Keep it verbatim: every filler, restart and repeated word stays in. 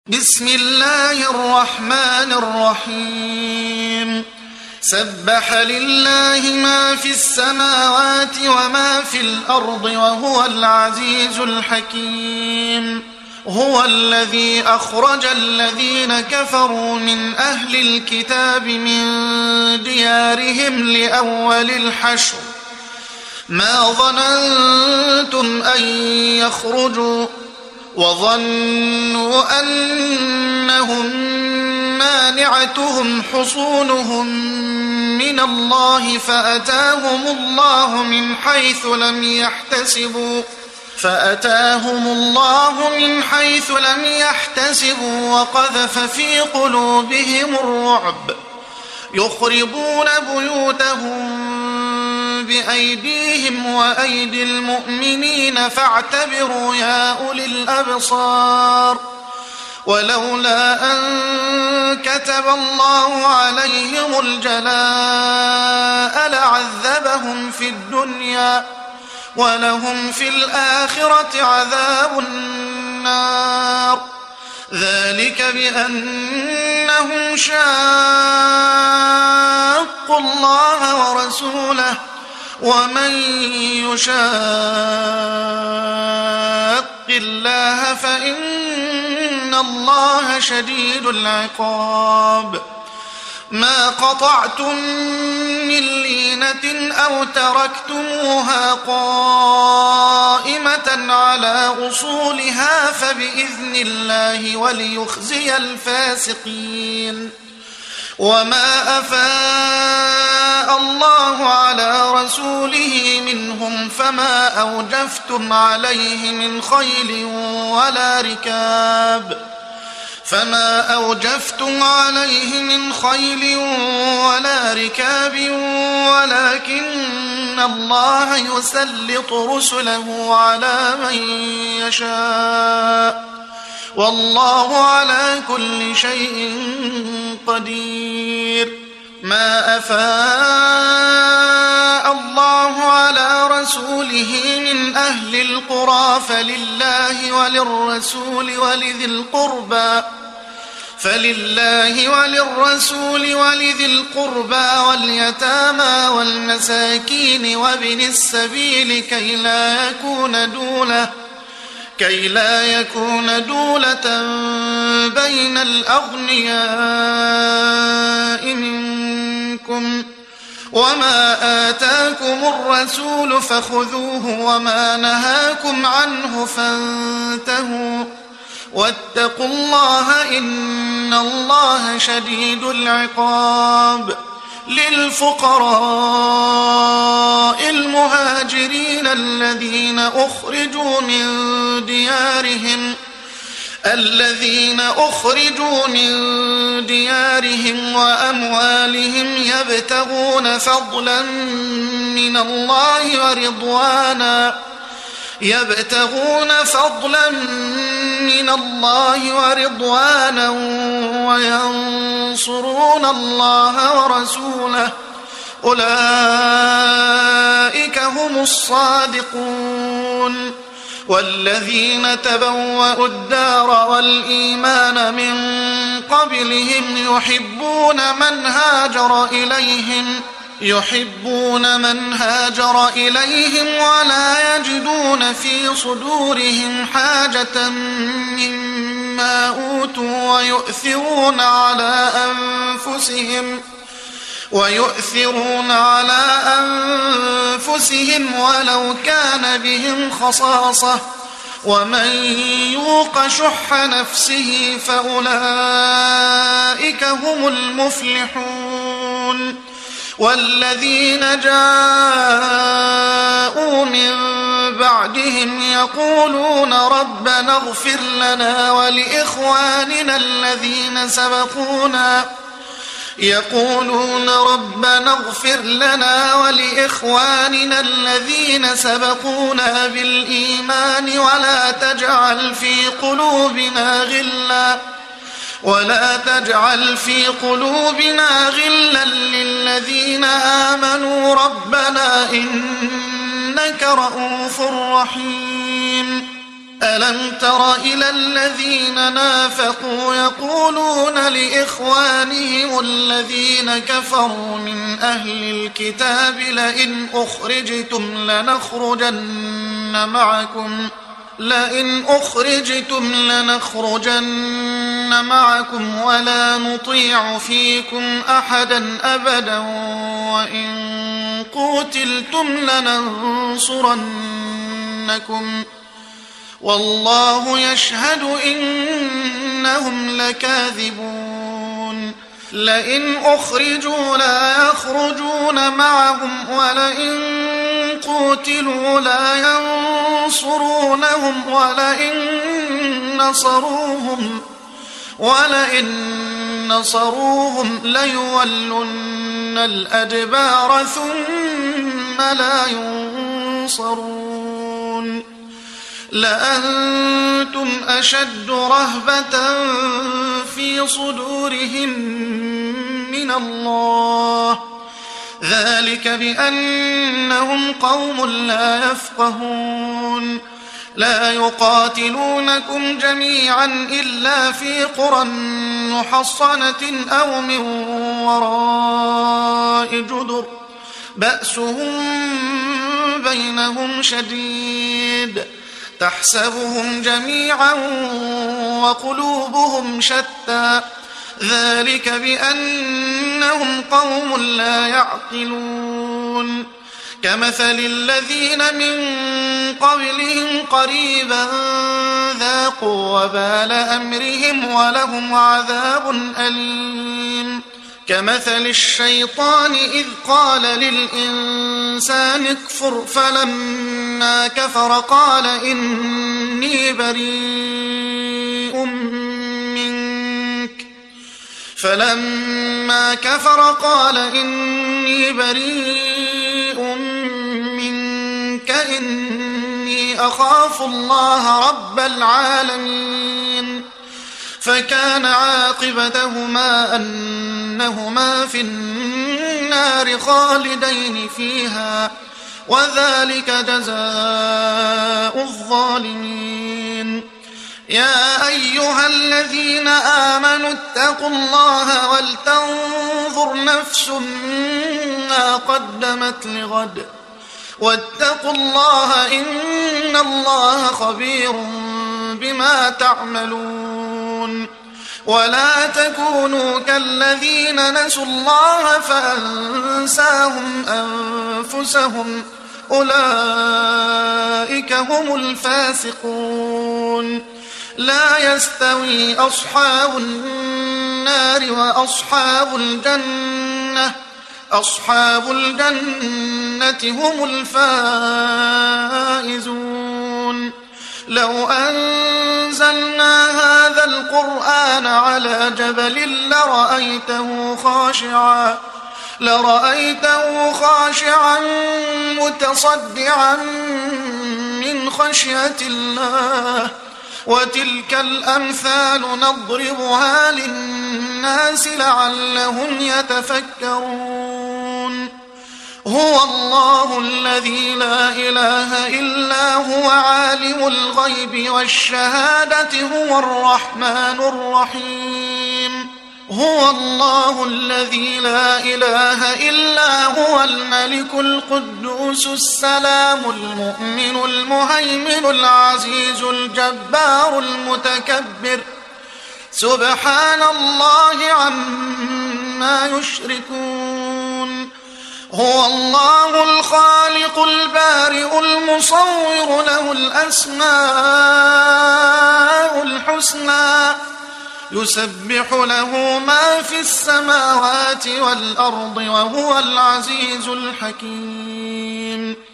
بسم الله الرحمن الرحيم سبح لله ما في السماوات وما في الأرض وهو العزيز الحكيم هو الذي أخرج الذين كفروا من أهل الكتاب من ديارهم لأول الحشر ما ظننتم أن يخرجوا وظنوا أنهم مانعتهم حصونهم من الله فأتاهم الله من حيث لم يحتسبوا فأتاهم الله من حيث لم يحتسبوا وقذف في قلوبهم الرعب يخربون بيوتهم بأيديهم وأيدي المؤمنين فاعتبروا يا أولي الأبصار ولولا أن كتب الله عليهم الجلاء لعذبهم في الدنيا ولهم في الآخرة عذاب النار ذلك بأنهم شاقوا الله ورسوله ومن يشاق الله فإن الله شديد العقاب ما قطعتم من لينة أو تركتموها قائمة على أصولها فبإذن الله وليخزي الفاسقين وما أفاء الله على رسوله منهم فما أوجفتم عليه من خيل ولا ركاب فما أوجفتم عليه من خيل ولا ركاب ولكن الله يسلط رسله على من يشاء والله على كل شيء قدير ما أفاء الله على رسوله من أهل القرى فلله وللرسول ولذي القربى فلله وللرسول ولذي القربى واليتامى والمساكين وابن السبيل كي لا يكون دولة كي لا يكون دولة بين الأغنياء منكم وما آتاكم الرسول فخذوه وما نهاكم عنه فانتهوا واتقوا الله إن الله شديد العقاب للفقراء المهاجرين الذين أخرجوا من ديارهم الذين أخرجوا من ديارهم وأموالهم يبتغون فضلا من الله ورضوانا يبتغون فضلا من الله ورضوانا وينصرون الله ورسوله أولئك هم الصادقون والذين تبوأوا الدار والإيمان من قبلهم يحبون من هاجر إليهم يحبون من هاجر إليهم ولا يجدون في صدورهم حاجة مما أوتوا ويؤثرون على أنفسهم ويؤثرون على أنفسهم ولو كان بهم خصاصة ومن يوق شح نفسه فأولئك هم المفلحون والذين جاءوا من بعدهم يقولون ربنا اغفر لنا ولإخواننا الذين سبقونا يقولون ربنا اغفر لنا ولإخواننا الذين سبقونا بالإيمان ولا تجعل في قلوبنا غلا ولا تجعل في قلوبنا غلا للذين آمنوا ربنا إنك رؤوف رحيم ألم تر إلى الذين نافقوا يقولون لإخوانهم الذين كفروا من أهل الكتاب لئن أخرجتم لنخرجن معكم لئن أخرجتم لنخرجن معكم ولا نطيع فيكم أحدا أبدا وإن قتلتم لننصرنكم والله يشهد إنهم لكاذبون لئن أخرجوا لا يخرجون معهم ولئن قتلوا لا ينصرونهم ولئن نصروهم ولئن نصروهم ليولن الأدبار ثم لا ينصرون لأنتم أشد رهبة في صدورهم من الله ذلك بأنهم قوم لا يفقهون لا يقاتلونكم جميعا إلا في قرى محصنة أو من وراء جدر بأسهم بينهم شديد تحسبهم جميعا وقلوبهم شتى ذلك بأنهم قوم لا يعقلون كمثل الذين من قبلهم قريبا ذاقوا وبال أمرهم ولهم عذاب أليم كمثل الشيطان إذ قال للإنسان اكفر فلما كفر قال إني بريء منك فلما كفر قال إني بريء منك إني أخاف الله رب العالمين فكان عاقبتهما أنهما في النار خالدين فيها وذلك جزاء الظالمين يا أيها الذين آمنوا اتقوا الله ولتنظر نفس ما قدمت لغد واتقوا الله إن الله خبير بما تعملون ولا تكونوا كالذين نسوا الله فأنساهم أنفسهم أولئك هم الفاسقون لا يستوي أصحاب النار وأصحاب الجنة أصحاب الجنة هم الفائزون لو أنزلنا هذا القرآن على جبل لرأيته خاشعا لرأيته خاشعا متصدعا من خشية الله وتلك الأمثال نضربها للناس لعلهم يتفكرون هو الله الذي لا إله إلا هو عالم الغيب والشهادة هو الرحمن الرحيم هو الله الذي لا إله إلا هو الملك القدوس السلام المؤمن المهيمن العزيز الجبار المتكبر سبحان الله عما يشركون هو الله الخالق البارئ المصور له الأسماء الحسنى يسبح له ما في السماوات والأرض وهو العزيز الحكيم